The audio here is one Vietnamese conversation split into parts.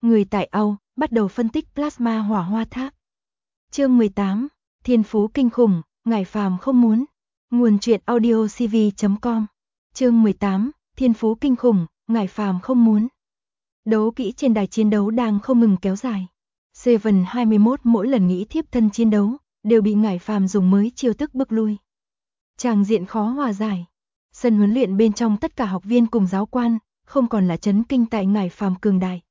Người tại Âu bắt đầu phân tích plasma hỏa hoa tháp. Chương 18, thiên phú kinh khủng, ngải phàm không muốn. Nguồn truyện audio cv.com. Chương 18, thiên phú kinh khủng, ngải phàm không muốn. Đấu kỹ trên đài chiến đấu đang không ngừng kéo dài. Seven 21 mỗi lần nghĩ thiếp thân chiến đấu, đều bị ngải phàm dùng mới chiêu thức bức lui. Tràng diện khó hòa giải. Sân huấn luyện bên trong tất cả học viên cùng giáo quan, không còn là chấn kinh tại ngải phàm cường đại,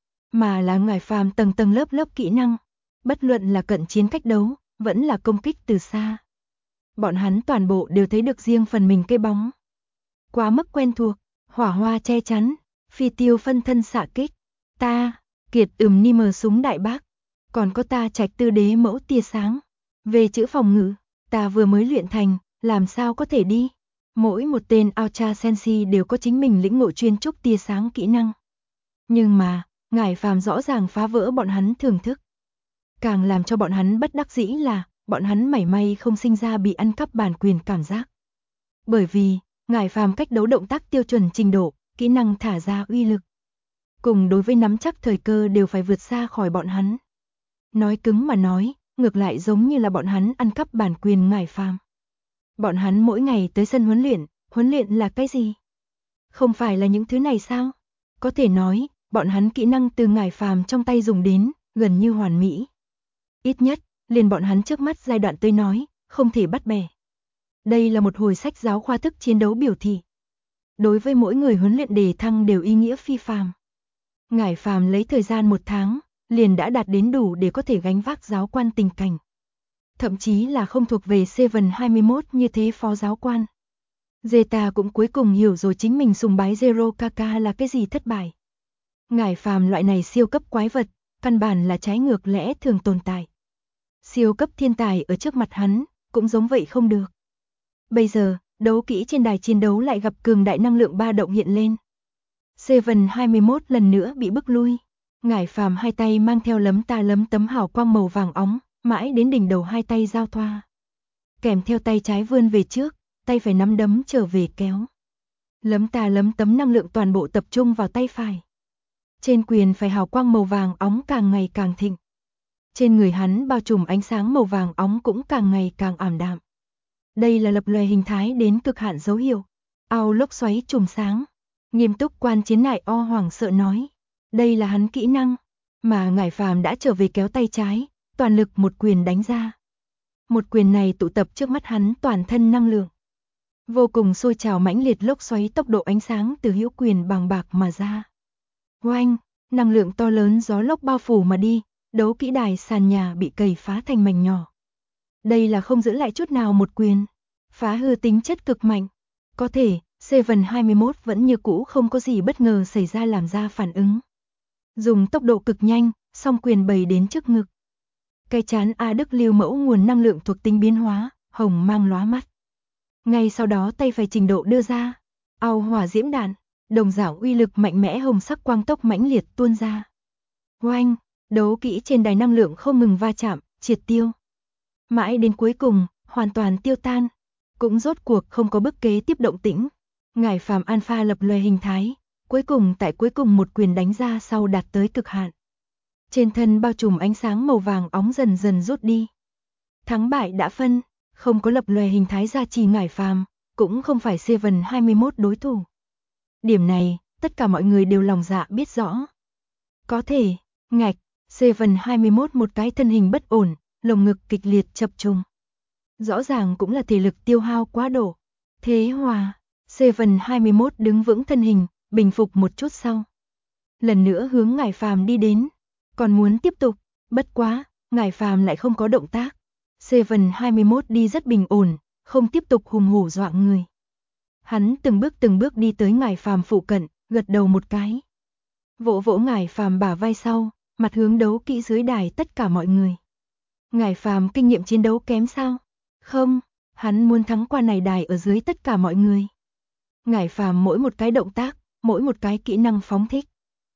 mà là ngải phàm tầng tầng lớp lớp kỹ năng. Bất luận là cận chiến cách đấu, vẫn là công kích từ xa. Bọn hắn toàn bộ đều thấy được riêng phần mình cây bóng. Quá mức quen thuộc, hỏa hoa che chắn, phi tiêu phân thân xạ kích, ta, kiệt ni mờ súng đại bác, còn có ta trạch tư đế mẫu tia sáng. Về chữ phòng ngự, ta vừa mới luyện thành, làm sao có thể đi. Mỗi một tên Ultra Sensi đều có chính mình lĩnh ngộ chuyên trúc tia sáng kỹ năng. Nhưng mà, ngải phàm rõ ràng phá vỡ bọn hắn thưởng thức. Càng làm cho bọn hắn bất đắc dĩ là, bọn hắn mảy may không sinh ra bị ăn cắp bản quyền cảm giác. Bởi vì, ngải phàm cách đấu động tác tiêu chuẩn trình độ, kỹ năng thả ra uy lực, cùng đối với nắm chắc thời cơ đều phải vượt xa khỏi bọn hắn. Nói cứng mà nói, ngược lại giống như là bọn hắn ăn cắp bản quyền ngải phàm. Bọn hắn mỗi ngày tới sân huấn luyện là cái gì? Không phải là những thứ này sao? Có thể nói, bọn hắn kỹ năng từ ngải phàm trong tay dùng đến, gần như hoàn mỹ. Ít nhất, liền bọn hắn trước mắt giai đoạn tới nói, không thể bắt bẻ. Đây là một hồi sách giáo khoa thức chiến đấu biểu thị. Đối với mỗi người huấn luyện đề thăng đều ý nghĩa phi phàm. Ngải phàm lấy thời gian 1 tháng, liền đã đạt đến đủ để có thể gánh vác giáo quan tình cảnh. Thậm chí là không thuộc về Seven 21 như thế phó giáo quan. Zeta cũng cuối cùng hiểu rồi chính mình sùng bái Zero Kaka là cái gì thất bại. Ngải phàm loại này siêu cấp quái vật, căn bản là trái ngược lẽ thường tồn tại. Siêu cấp thiên tài ở trước mặt hắn, cũng giống vậy không được. Bây giờ, đấu kỹ trên đài chiến đấu lại gặp cường đại năng lượng ba động hiện lên. Seven 21 lần nữa bị bức lui. Ngải phàm hai tay mang theo lấm tấm hào quang màu vàng óng, mãi đến đỉnh đầu hai tay giao thoa. Kèm theo tay trái vươn về trước, tay phải nắm đấm trở về kéo. Lấm tấm năng lượng toàn bộ tập trung vào tay phải. Trên quyền phải hào quang màu vàng óng càng ngày càng thịnh. Trên người hắn bao trùm ánh sáng màu vàng óng cũng càng ngày càng ảm đạm. Đây là lập lòe hình thái đến cực hạn dấu hiệu. Ao lốc xoáy chùm sáng. Nghiêm túc quan chiến nại o hoảng sợ nói. Đây là hắn kỹ năng. Mà ngải phàm đã trở về kéo tay trái, toàn lực một quyền đánh ra. Một quyền này tụ tập trước mắt hắn toàn thân năng lượng. Vô cùng sôi trào mãnh liệt lốc xoáy tốc độ ánh sáng từ hữu quyền bàng bạc mà ra. Oanh, năng lượng to lớn gió lốc bao phủ mà đi, đấu kỹ đài sàn nhà bị cày phá thành mảnh nhỏ. Đây là không giữ lại chút nào một quyền, phá hư tính chất cực mạnh. Có thể, Seven 21 vẫn như cũ không có gì bất ngờ xảy ra làm ra phản ứng. Dùng tốc độ cực nhanh, song quyền bày đến trước ngực. Cái chán A Đức lưu mẫu nguồn năng lượng thuộc tính biến hóa, hồng mang lóa mắt. Ngay sau đó tay phải trình độ đưa ra, ao hỏa diễm đạn, đồng dạng uy lực mạnh mẽ hồng sắc quang tốc mãnh liệt tuôn ra. Oanh, đấu kỹ trên đài năng lượng không ngừng va chạm, triệt tiêu. Mãi đến cuối cùng, hoàn toàn tiêu tan, cũng rốt cuộc không có bước kế tiếp động tĩnh. Ngải phàm alpha lập lòe hình thái, cuối cùng một quyền đánh ra sau đạt tới cực hạn. Trên thân bao trùm ánh sáng màu vàng óng dần dần rút đi. Thắng bại đã phân, không có lập lòe hình thái gia trì ngải phàm, cũng không phải Seven 21 đối thủ. Điểm này, tất cả mọi người đều lòng dạ biết rõ. Có thể, ngạch, Seven 21 một cái thân hình bất ổn, lồng ngực kịch liệt chập trùng. Rõ ràng cũng là thể lực tiêu hao quá độ. Thế hòa, Seven 21 đứng vững thân hình, bình phục một chút sau. Lần nữa hướng ngải phàm đi đến, còn muốn tiếp tục, bất quá, ngải phàm lại không có động tác. Seven 21 đi rất bình ổn, không tiếp tục hùng hổ dọa người. Hắn từng bước đi tới ngải phàm phụ cận, gật đầu một cái. Vỗ vỗ ngải phàm bả vai sau, mặt hướng đấu kỹ dưới đài tất cả mọi người. Ngải phàm kinh nghiệm chiến đấu kém sao? Không, hắn muốn thắng qua này đài ở dưới tất cả mọi người. Ngải phàm mỗi một cái động tác, mỗi một cái kỹ năng phóng thích.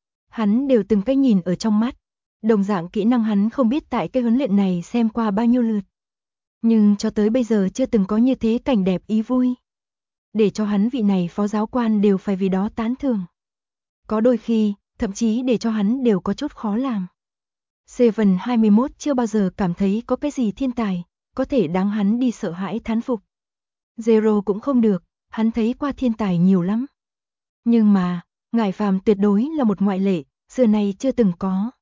Hắn đều từng cái nhìn ở trong mắt. Đồng dạng kỹ năng hắn không biết tại cái huấn luyện này xem qua bao nhiêu lượt. Nhưng cho tới bây giờ chưa từng có như thế cảnh đẹp ý vui. Để cho hắn vị này phó giáo quan đều phải vì đó tán thưởng. Có đôi khi, thậm chí để cho hắn đều có chút khó làm. Seven 21 chưa bao giờ cảm thấy có cái gì thiên tài, có thể đáng hắn đi sợ hãi thán phục. Zero cũng không được, hắn thấy qua thiên tài nhiều lắm. Nhưng mà, Ngải Phàm tuyệt đối là một ngoại lệ, xưa nay chưa từng có.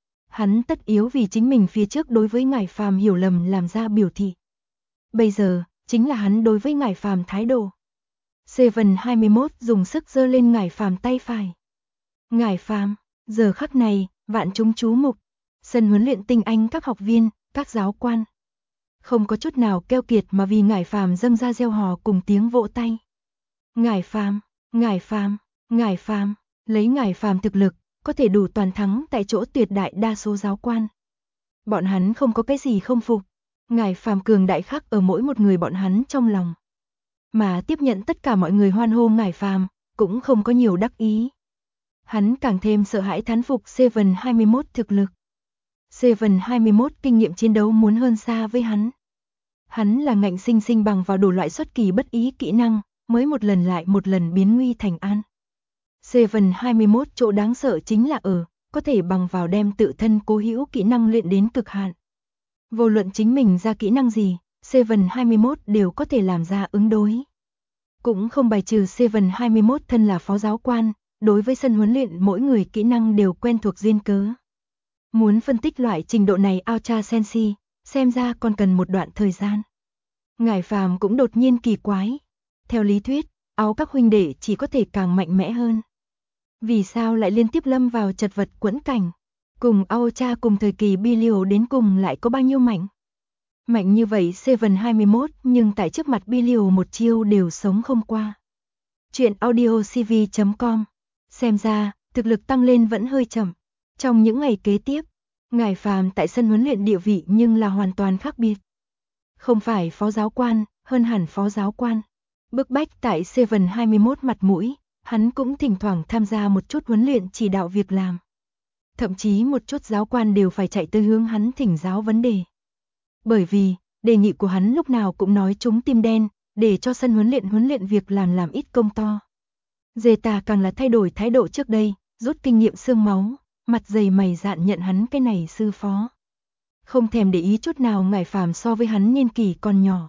Hắn tất yếu vì chính mình phía trước đối với Ngải Phàm hiểu lầm làm ra biểu thị. Bây giờ, chính là hắn đối với Ngải Phàm thái độ. Seven 21 dùng sức giơ lên Ngải Phàm tay phải. Ngải Phàm, giờ khắc này, vạn chúng chú mục. Sân huấn luyện tinh anh các học viên, các giáo quan. Không có chút nào keo kiệt mà vì Ngải Phàm dâng ra reo hò cùng tiếng vỗ tay. Ngải Phàm, Ngải Phàm, Ngải Phàm, lấy Ngải Phàm thực lực, có thể đủ toàn thắng tại chỗ tuyệt đại đa số giáo quan. Bọn hắn không có cái gì không phục. Ngải Phàm cường đại khắc ở mỗi một người bọn hắn trong lòng. Mà tiếp nhận tất cả mọi người hoan hô Ngải Phàm, cũng không có nhiều đắc ý. Hắn càng thêm sợ hãi thán phục Seven 21 thực lực. Seven 21 kinh nghiệm chiến đấu muốn hơn xa với hắn. Hắn là ngạnh sinh sinh bằng vào đủ loại xuất kỳ bất ý kỹ năng, mới một lần lại một lần biến nguy thành an. Seven 21 chỗ đáng sợ chính là có thể bằng vào đem tự thân cố hữu kỹ năng luyện đến cực hạn. Vô luận chính mình ra kỹ năng gì, Seven 21 đều có thể làm ra ứng đối. Cũng không bài trừ Seven 21 thân là phó giáo quan, đối với sân huấn luyện mỗi người kỹ năng đều quen thuộc duyên cớ. Muốn phân tích loại trình độ này Ultra Sensi, xem ra còn cần một đoạn thời gian. Ngải Phàm cũng đột nhiên kỳ quái. Theo lý thuyết, áo các huynh đệ chỉ có thể càng mạnh mẽ hơn. Vì sao lại liên tiếp lâm vào chật vật quẫn cảnh? Cùng Ultra cùng thời kỳ Bilio đến cùng lại có bao nhiêu mạnh? Mạnh như vậy Seven 21 nhưng tại trước mặt Bilio một chiêu đều sống không qua. Chuyện audiocv.com. Xem ra, thực lực tăng lên vẫn hơi chậm. Trong những ngày kế tiếp, Ngải Phàm tại sân huấn luyện địa vị nhưng là hoàn toàn khác biệt. Không phải phó giáo quan, hơn hẳn phó giáo quan. Bức bách tại Seven 21 mặt mũi, hắn cũng thỉnh thoảng tham gia một chút huấn luyện chỉ đạo việc làm. Thậm chí một chút giáo quan đều phải chạy tới hướng hắn thỉnh giáo vấn đề. Bởi vì, đề nghị của hắn lúc nào cũng nói trúng tim đen, để cho sân huấn luyện việc làm ít công to. Zeta càng là thay đổi thái độ trước đây, rút kinh nghiệm xương máu, mặt dày mày dạn nhận hắn cái này sư phó. Không thèm để ý chút nào Ngải Phàm so với hắn niên kỷ còn nhỏ.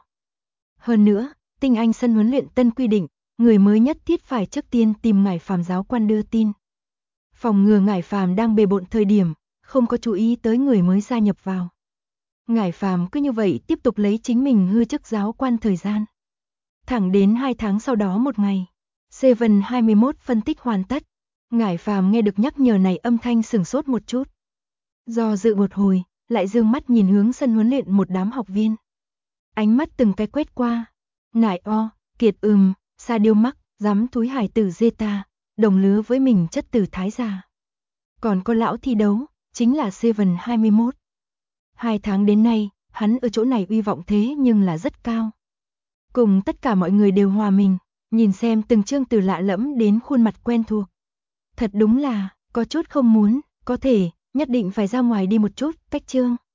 Hơn nữa, tinh anh sân huấn luyện tân quy định, người mới nhất thiết phải trước tiên tìm Ngải Phàm giáo quan đưa tin. Phòng ngừa Ngải Phàm đang bề bộn thời điểm, không có chú ý tới người mới gia nhập vào. Ngải Phàm cứ như vậy tiếp tục lấy chính mình hư chức giáo quan thời gian. Thẳng đến 2 tháng sau đó một ngày, Seven 21 phân tích hoàn tất. Ngải Phàm nghe được nhắc nhở này âm thanh sửng sốt một chút. Do dự một hồi, lại dương mắt nhìn hướng sân huấn luyện một đám học viên. Ánh mắt từng cái quét qua. Nải Kiệt Sa Điêu Mắc, dám túi hải tử Zeta, đồng lứa với mình chất tử thái già. Còn có lão thi đấu, chính là Seven 21. 2 tháng đến nay, hắn ở chỗ này uy vọng thế nhưng là rất cao. Cùng tất cả mọi người đều hòa mình, nhìn xem từng chương từ lạ lẫm đến khuôn mặt quen thuộc. Thật đúng là, có chút không muốn, có thể, nhất định phải ra ngoài đi một chút, cách chương.